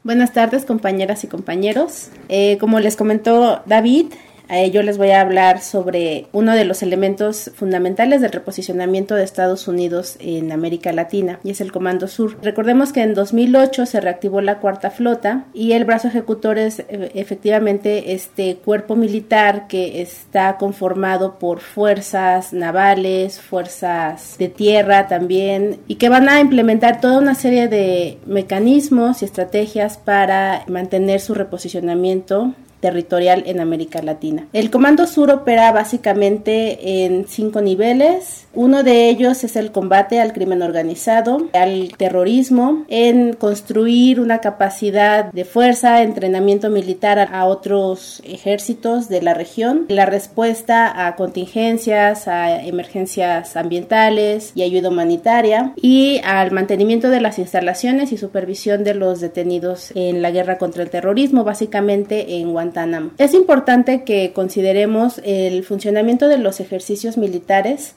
Buenas tardes, compañeras y compañeros. Como les comentó David, yo les voy a hablar sobre uno de los elementos fundamentales del reposicionamiento de Estados Unidos en América Latina, y es el Comando Sur. Recordemos que en 2008 se reactivó la Cuarta Flota y el brazo ejecutor es efectivamente este cuerpo militar que está conformado por fuerzas navales, fuerzas de tierra también, y que van a implementar toda una serie de mecanismos y estrategias para mantener su reposicionamiento territorial en América Latina. El Comando Sur opera básicamente en 5 niveles. Uno de ellos es el combate al crimen organizado, al terrorismo, en construir una capacidad de fuerza, entrenamiento militar a otros ejércitos de la región, la respuesta a contingencias, a emergencias ambientales y ayuda humanitaria, y al mantenimiento de las instalaciones y supervisión de los detenidos en la guerra contra el terrorismo, básicamente en Guantánamo. Es importante que consideremos el funcionamiento de los ejercicios militares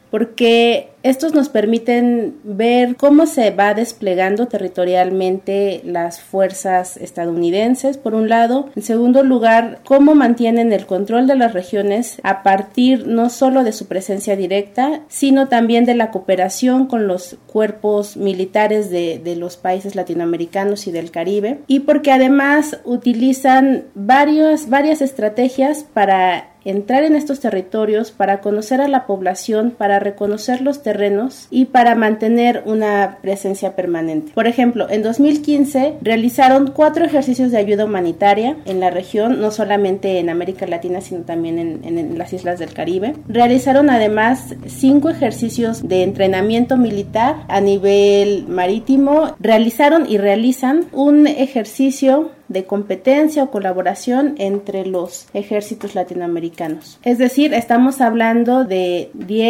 porque estos nos permiten ver cómo se va desplegando territorialmente las fuerzas estadounidenses, por un lado. En segundo lugar, cómo mantienen el control de las regiones a partir no solo de su presencia directa, sino también de la cooperación con los cuerpos militares de los países latinoamericanos y del Caribe, y porque además utilizan varias estrategias para entrar en estos territorios, para conocer a la población, para reconocer los terrenos y para mantener una presencia permanente. Por ejemplo, en 2015 realizaron 4 ejercicios de ayuda humanitaria en la región, no solamente en América Latina, sino también en las islas del Caribe. Realizaron además 5 ejercicios de entrenamiento militar a nivel marítimo. Realizaron y realizan un ejercicio de competencia o colaboración entre los ejércitos latinoamericanos. Es decir, estamos hablando de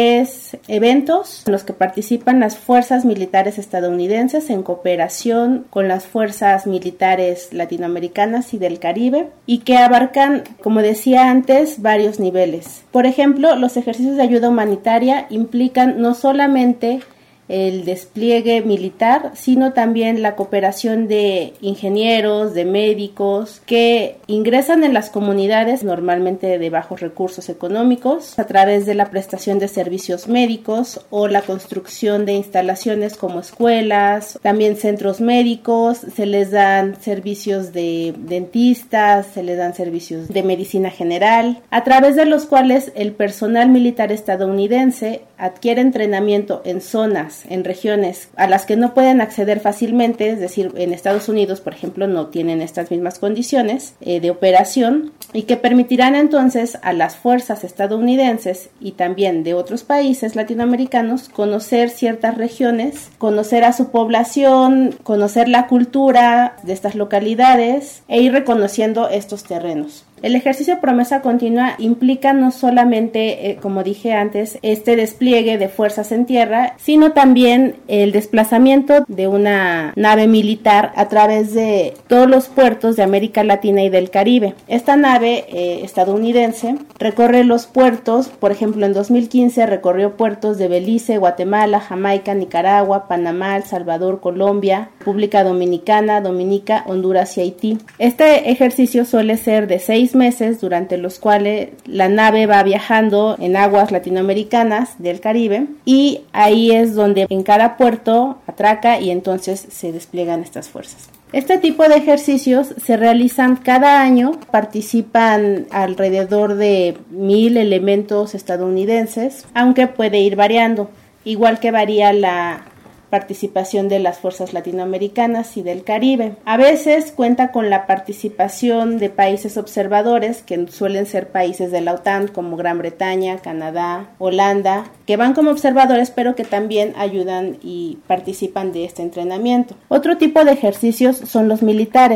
10 eventos en los que participan las fuerzas militares estadounidenses en cooperación con las fuerzas militares latinoamericanas y del Caribe, y que abarcan, como decía antes, varios niveles. Por ejemplo, los ejercicios de ayuda humanitaria implican no solamente el despliegue militar, sino también la cooperación de ingenieros, de médicos que ingresan en las comunidades normalmente de bajos recursos económicos a través de la prestación de servicios médicos o la construcción de instalaciones como escuelas, también centros médicos. Se les dan servicios de dentistas, se les dan servicios de medicina general, a través de los cuales el personal militar estadounidense adquiere entrenamiento en zonas, en regiones a las que no pueden acceder fácilmente, es decir, en Estados Unidos, por ejemplo, no tienen estas mismas condiciones de operación, y que permitirán entonces a las fuerzas estadounidenses y también de otros países latinoamericanos conocer ciertas regiones, conocer a su población, conocer la cultura de estas localidades e ir reconociendo estos terrenos. El ejercicio Promesa Continua implica no solamente, como dije antes, este despliegue de fuerzas en tierra, sino también el desplazamiento de una nave militar a través de todos los puertos de América Latina y del Caribe. Esta nave estadounidense recorre los puertos, por ejemplo, en 2015 recorrió puertos de Belice, Guatemala, Jamaica, Nicaragua, Panamá, El Salvador, Colombia, República Dominicana, Dominica, Honduras y Haití. Este ejercicio suele ser de 6 meses, durante los cuales la nave va viajando en aguas latinoamericanas del Caribe, y ahí es donde en cada puerto atraca y entonces se despliegan estas fuerzas. Este tipo de ejercicios se realizan cada año, participan alrededor de 1,000 elementos estadounidenses, aunque puede ir variando, igual que varía la participación de las fuerzas latinoamericanas y del Caribe. A veces cuenta con la participación de países observadores, que suelen ser países de la OTAN como Gran Bretaña, Canadá, Holanda, que van como observadores pero que también ayudan y participan de este entrenamiento. Otro tipo de ejercicios son los militares.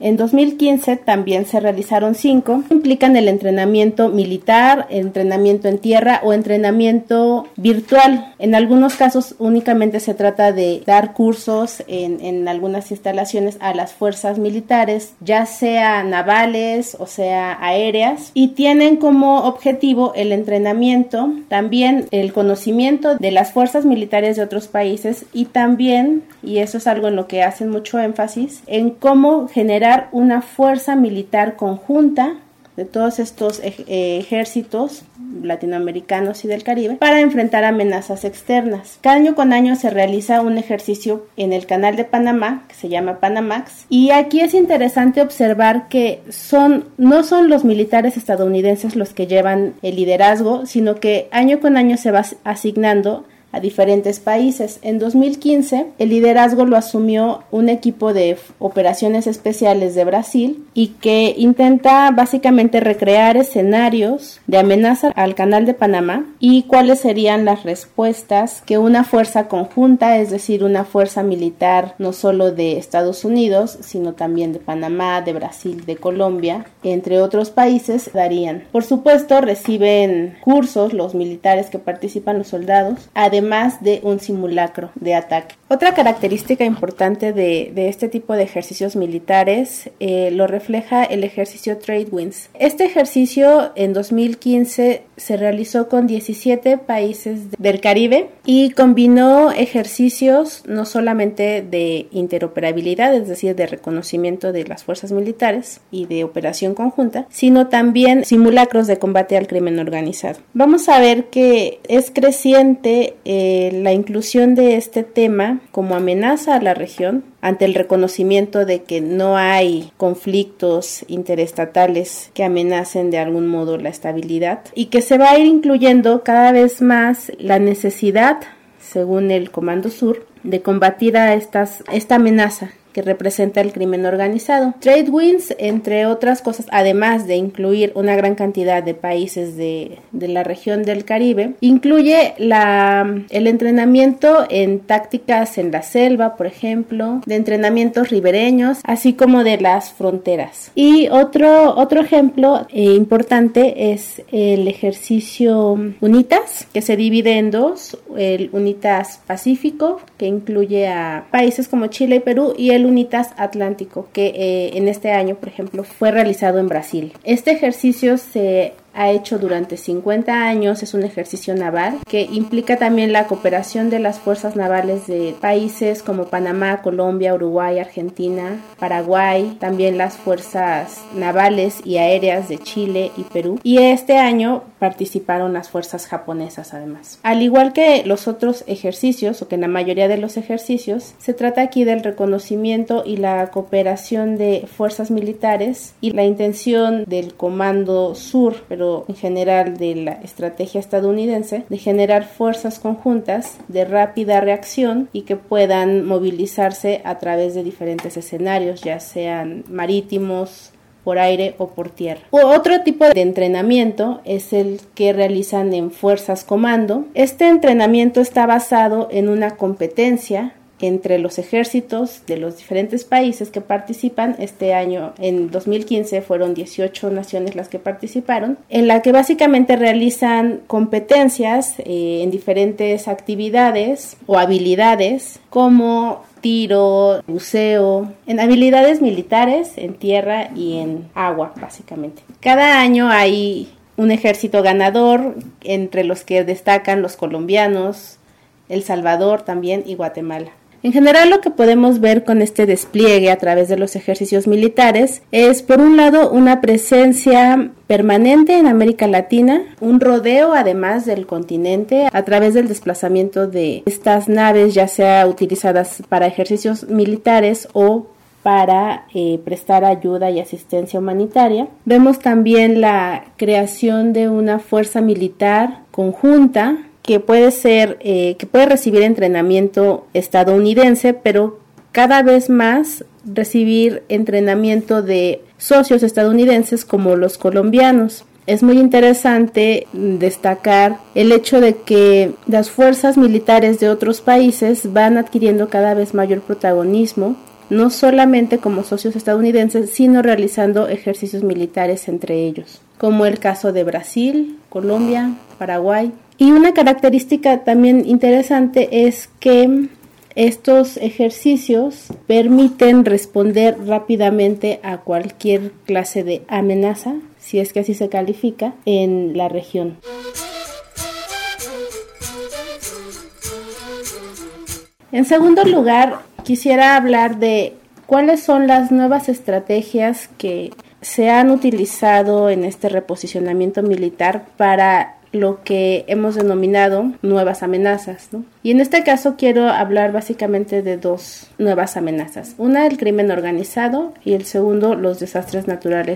En 2015 también se realizaron 5. Implican el entrenamiento militar, entrenamiento en tierra o entrenamiento virtual. En algunos casos únicamente se trata de dar cursos en algunas instalaciones a las fuerzas militares, ya sea navales o sea aéreas, y tienen como objetivo el entrenamiento, también el conocimiento de las fuerzas militares de otros países y también, y eso es algo en lo que hacen mucho énfasis, en cómo generar una fuerza militar conjunta de todos estos ejércitos latinoamericanos y del Caribe para enfrentar amenazas externas. Cada año con año se realiza un ejercicio en el Canal de Panamá que se llama Panamax, y aquí es interesante observar que no son los militares estadounidenses los que llevan el liderazgo, sino que año con año se va asignando a diferentes países. En 2015 el liderazgo lo asumió un equipo de operaciones especiales de Brasil y que intenta básicamente recrear escenarios de amenaza al Canal de Panamá y cuáles serían las respuestas que una fuerza conjunta, es decir, una fuerza militar no solo de Estados Unidos, sino también de Panamá, de Brasil, de Colombia, entre otros países, darían. Por supuesto, reciben cursos los militares que participan, los soldados, además de un simulacro de ataque. Otra característica importante de este tipo de ejercicios militares lo refleja el ejercicio Trade Winds. Este ejercicio en 2015 se realizó con 17 países del Caribe y combinó ejercicios no solamente de interoperabilidad, es decir, de reconocimiento de las fuerzas militares y de operación conjunta, sino también simulacros de combate al crimen organizado. Vamos a ver que es creciente la inclusión de este tema como amenaza a la región ante el reconocimiento de que no hay conflictos interestatales que amenacen de algún modo la estabilidad y que se va a ir incluyendo cada vez más la necesidad, según el Comando Sur, de combatir a esta amenaza que representa el crimen organizado. Trade Winds, entre otras cosas, además de incluir una gran cantidad de países de la región del Caribe, incluye el entrenamiento en tácticas en la selva, por ejemplo, de entrenamientos ribereños, así como de las fronteras. Y otro ejemplo importante es el ejercicio UNITAS, que se divide en dos: el UNITAS Pacífico, que incluye a países como Chile y Perú, y el UNITAS Atlántico, que en este año, por ejemplo, fue realizado en Brasil. Este ejercicio se ha hecho durante 50 años, es un ejercicio naval que implica también la cooperación de las fuerzas navales de países como Panamá, Colombia, Uruguay, Argentina, Paraguay, también las fuerzas navales y aéreas de Chile y Perú, y este año participaron las fuerzas japonesas además. Al igual que los otros ejercicios, o que en la mayoría de los ejercicios, se trata aquí del reconocimiento y la cooperación de fuerzas militares y la intención del Comando Sur, pero en general de la estrategia estadounidense, de generar fuerzas conjuntas de rápida reacción y que puedan movilizarse a través de diferentes escenarios, ya sean marítimos, por aire o por tierra. Otro tipo de entrenamiento es el que realizan en fuerzas comando. Este entrenamiento está basado en una competencia entre los ejércitos de los diferentes países que participan. Este año, en 2015, fueron 18 naciones las que participaron, en la que básicamente realizan competencias en diferentes actividades o habilidades como tiro, buceo, en habilidades militares, en tierra y en agua, básicamente. Cada año hay un ejército ganador, entre los que destacan los colombianos, El Salvador también y Guatemala. En general, lo que podemos ver con este despliegue a través de los ejercicios militares es, por un lado, una presencia permanente en América Latina, un rodeo además del continente a través del desplazamiento de estas naves, ya sea utilizadas para ejercicios militares o para prestar ayuda y asistencia humanitaria. Vemos también la creación de una fuerza militar conjunta que puede recibir entrenamiento estadounidense, pero cada vez más recibir entrenamiento de socios estadounidenses como los colombianos. Es muy interesante destacar el hecho de que las fuerzas militares de otros países van adquiriendo cada vez mayor protagonismo, no solamente como socios estadounidenses, sino realizando ejercicios militares entre ellos, como el caso de Brasil, Colombia, Paraguay. Y una característica también interesante es que estos ejercicios permiten responder rápidamente a cualquier clase de amenaza, si es que así se califica, en la región. En segundo lugar, quisiera hablar de cuáles son las nuevas estrategias que se han utilizado en este reposicionamiento militar para lo que hemos denominado nuevas amenazas, ¿no? Y en este caso quiero hablar básicamente de dos nuevas amenazas. Una, el crimen organizado, y el segundo, los desastres naturales.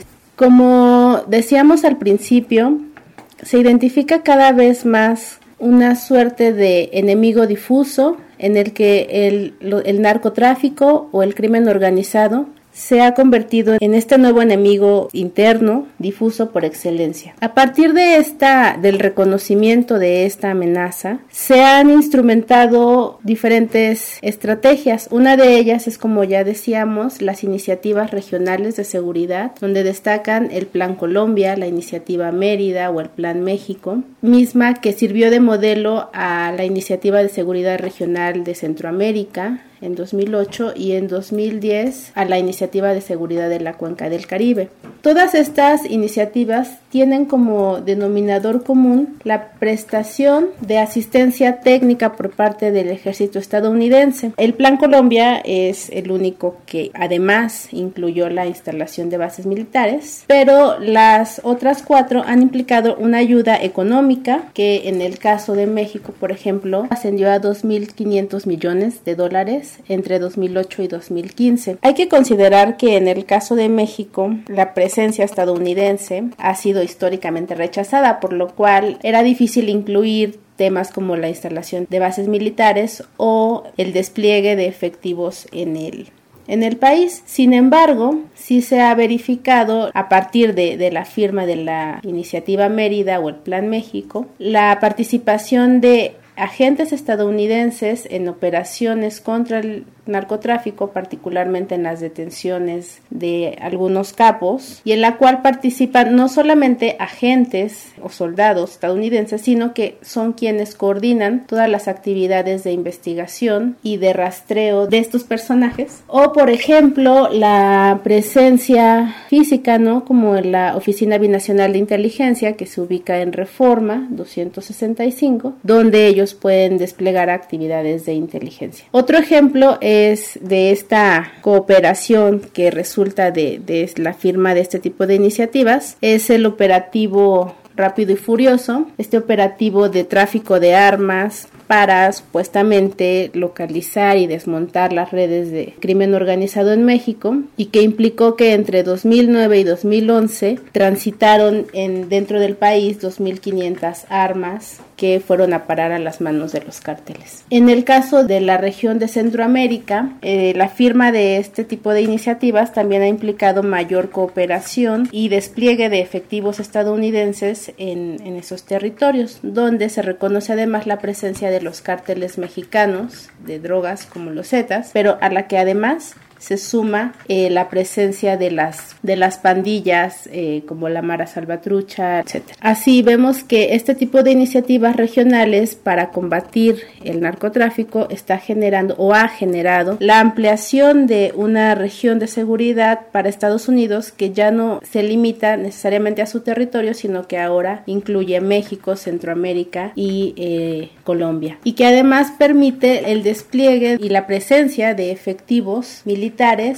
Como decíamos al principio, se identifica cada vez más una suerte de enemigo difuso en el que el narcotráfico o el crimen organizado se ha convertido en este nuevo enemigo interno, difuso por excelencia. A partir del reconocimiento de esta amenaza, se han instrumentado diferentes estrategias. Una de ellas es, como ya decíamos, las iniciativas regionales de seguridad, donde destacan el Plan Colombia, la Iniciativa Mérida o el Plan México, misma que sirvió de modelo a la Iniciativa de Seguridad Regional de Centroamérica en 2008 y en 2010 a la Iniciativa de Seguridad de la Cuenca del Caribe. Todas estas iniciativas tienen como denominador común la prestación de asistencia técnica por parte del ejército estadounidense. El Plan Colombia es el único que además incluyó la instalación de bases militares, pero las otras 4 han implicado una ayuda económica que en el caso de México, por ejemplo, ascendió a $2.500 millones entre 2008 y 2015. Hay que considerar que en el caso de México, la presencia estadounidense ha sido históricamente rechazada, por lo cual era difícil incluir temas como la instalación de bases militares o el despliegue de efectivos en el país. Sin embargo, sí se ha verificado a partir de la firma de la Iniciativa Mérida o el Plan México, la participación de agentes estadounidenses en operaciones contra el narcotráfico, particularmente en las detenciones de algunos capos, y en la cual participan no solamente agentes o soldados estadounidenses, sino que son quienes coordinan todas las actividades de investigación y de rastreo de estos personajes. O, por ejemplo, la presencia física, ¿no? Como en la Oficina Binacional de Inteligencia, que se ubica en Reforma 265, donde ellos pueden desplegar actividades de inteligencia. Otro ejemplo es de esta cooperación que resulta de la firma de este tipo de iniciativas, es el operativo Rápido y Furioso, este operativo de tráfico de armas para supuestamente localizar y desmontar las redes de crimen organizado en México, y que implicó que entre 2009 y 2011 transitaron dentro del país 2.500 armas que fueron a parar a las manos de los cárteles. En el caso de la región de Centroamérica, la firma de este tipo de iniciativas también ha implicado mayor cooperación y despliegue de efectivos estadounidenses en esos territorios, donde se reconoce además la presencia de los cárteles mexicanos de drogas como los Zetas, pero a la que además se suma la presencia de las pandillas como la Mara Salvatrucha, etc. Así vemos que este tipo de iniciativas regionales para combatir el narcotráfico está generando o ha generado la ampliación de una región de seguridad para Estados Unidos que ya no se limita necesariamente a su territorio, sino que ahora incluye México, Centroamérica y Colombia, y que además permite el despliegue y la presencia de efectivos militares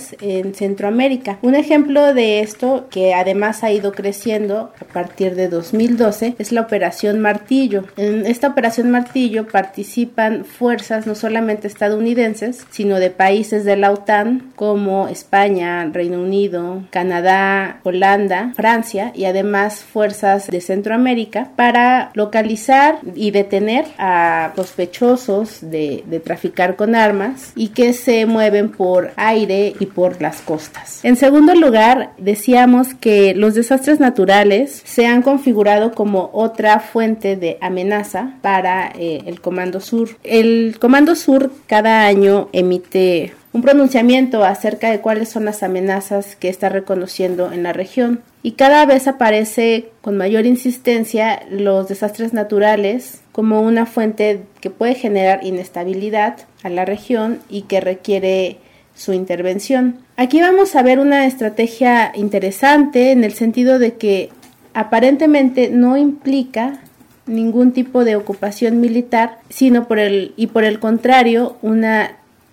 en Centroamérica. Un ejemplo de esto, que además ha ido creciendo a partir de 2012, es la Operación Martillo. En esta Operación Martillo participan fuerzas no solamente estadounidenses, sino de países de la OTAN como España, Reino Unido, Canadá, Holanda, Francia, y además fuerzas de Centroamérica para localizar y detener a sospechosos de traficar con armas y que se mueven por aire y por las costas. En segundo lugar, decíamos que los desastres naturales se han configurado como otra fuente de amenaza para el Comando Sur. El Comando Sur cada año emite un pronunciamiento acerca de cuáles son las amenazas que está reconociendo en la región. Y cada vez aparece con mayor insistencia los desastres naturales como una fuente que puede generar inestabilidad a la región y que requiere su intervención. Aquí vamos a ver una estrategia interesante en el sentido de que aparentemente no implica ningún tipo de ocupación militar, sino por el contrario, una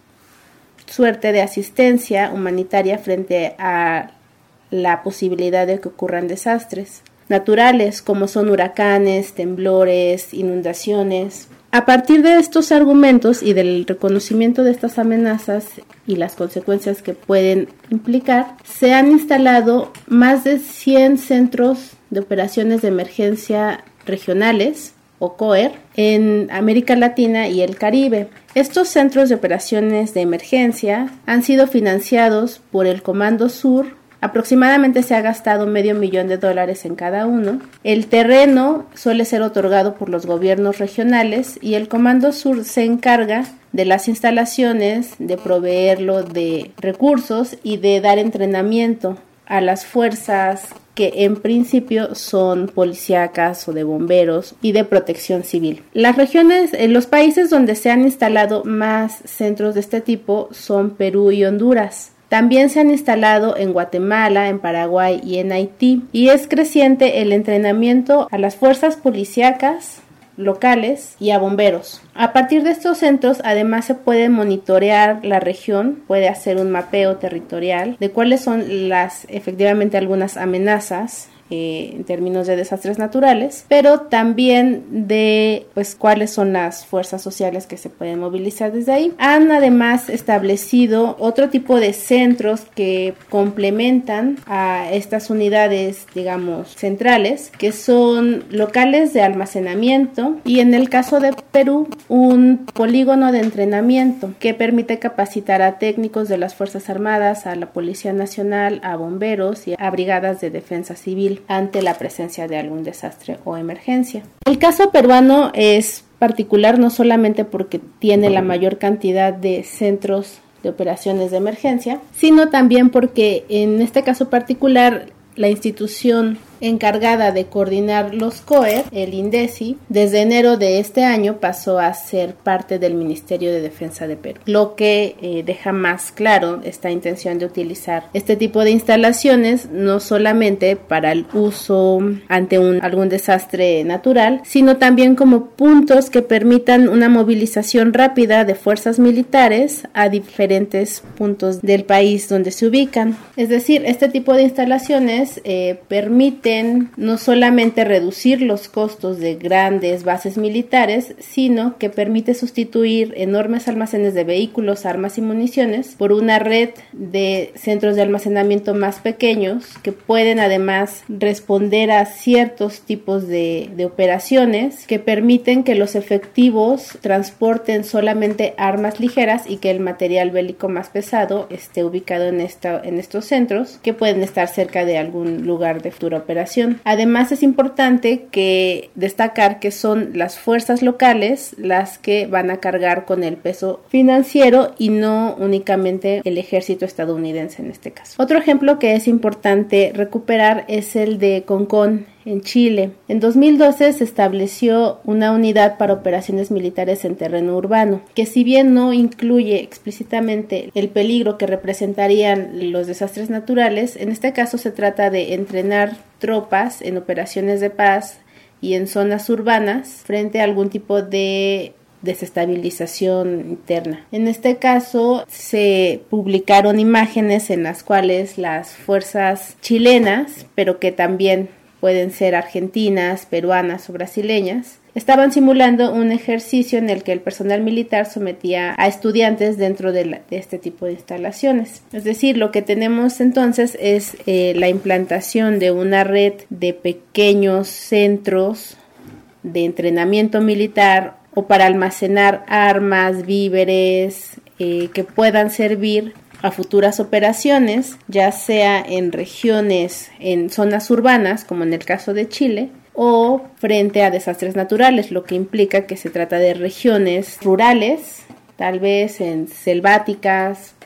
suerte de asistencia humanitaria frente a la posibilidad de que ocurran desastres naturales como son huracanes, temblores, inundaciones. A partir de estos argumentos y del reconocimiento de estas amenazas y las consecuencias que pueden implicar, se han instalado más de 100 centros de operaciones de emergencia regionales o COER en América Latina y el Caribe. Estos centros de operaciones de emergencia han sido financiados por el Comando Sur. Aproximadamente se ha gastado $500,000 en cada uno. El terreno suele ser otorgado por los gobiernos regionales y el Comando Sur se encarga de las instalaciones, de proveerlo de recursos y de dar entrenamiento a las fuerzas que en principio son policíacas o de bomberos y de protección civil. Las regiones, los países donde se han instalado más centros de este tipo son Perú y Honduras. También se han instalado en Guatemala, en Paraguay y en Haití, y es creciente el entrenamiento a las fuerzas policíacas locales y a bomberos. A partir de estos centros, además, se puede monitorear la región, puede hacer un mapeo territorial de cuáles son efectivamente algunas amenazas en términos de desastres naturales, pero también de cuáles son las fuerzas sociales que se pueden movilizar desde ahí. Han además establecido otro tipo de centros que complementan a estas unidades, digamos, centrales, que son locales de almacenamiento y en el caso de Perú, un polígono de entrenamiento que permite capacitar a técnicos de las Fuerzas Armadas, a la Policía Nacional, a bomberos y a brigadas de defensa civil ante la presencia de algún desastre o emergencia. El caso peruano es particular no solamente porque tiene la mayor cantidad de centros de operaciones de emergencia, sino también porque en este caso particular la institución encargada de coordinar los COER, el INDECI, desde enero de este año pasó a ser parte del Ministerio de Defensa de Perú, lo que deja más claro esta intención de utilizar este tipo de instalaciones no solamente para el uso ante algún desastre natural, sino también como puntos que permitan una movilización rápida de fuerzas militares a diferentes puntos del país donde se ubican. Es decir, este tipo de instalaciones permiten no solamente reducir los costos de grandes bases militares, sino que permite sustituir enormes almacenes de vehículos, armas y municiones por una red de centros de almacenamiento más pequeños que pueden además responder a ciertos tipos de operaciones que permiten que los efectivos transporten solamente armas ligeras y que el material bélico más pesado esté ubicado en estos centros que pueden estar cerca de algún lugar de futura operación. Además, es importante destacar que son las fuerzas locales las que van a cargar con el peso financiero y no únicamente el ejército estadounidense en este caso. Otro ejemplo que es importante recuperar es el de Concón, en Chile. En 2012 se estableció una unidad para operaciones militares en terreno urbano, que si bien no incluye explícitamente el peligro que representarían los desastres naturales, en este caso se trata de entrenar tropas en operaciones de paz y en zonas urbanas frente a algún tipo de desestabilización interna. En este caso se publicaron imágenes en las cuales las fuerzas chilenas, pero que también pueden ser argentinas, peruanas o brasileñas, estaban simulando un ejercicio en el que el personal militar sometía a estudiantes dentro de este tipo de instalaciones. Es decir, lo que tenemos entonces es la implantación de una red de pequeños centros de entrenamiento militar o para almacenar armas, víveres que puedan servir a futuras operaciones, ya sea en regiones, en zonas urbanas, como en el caso de Chile, o frente a desastres naturales, lo que implica que se trata de regiones rurales, tal vez selváticas,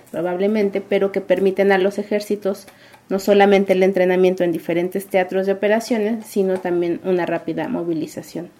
probablemente, pero que permiten a los ejércitos no solamente el entrenamiento en diferentes teatros de operaciones, sino también una rápida movilización.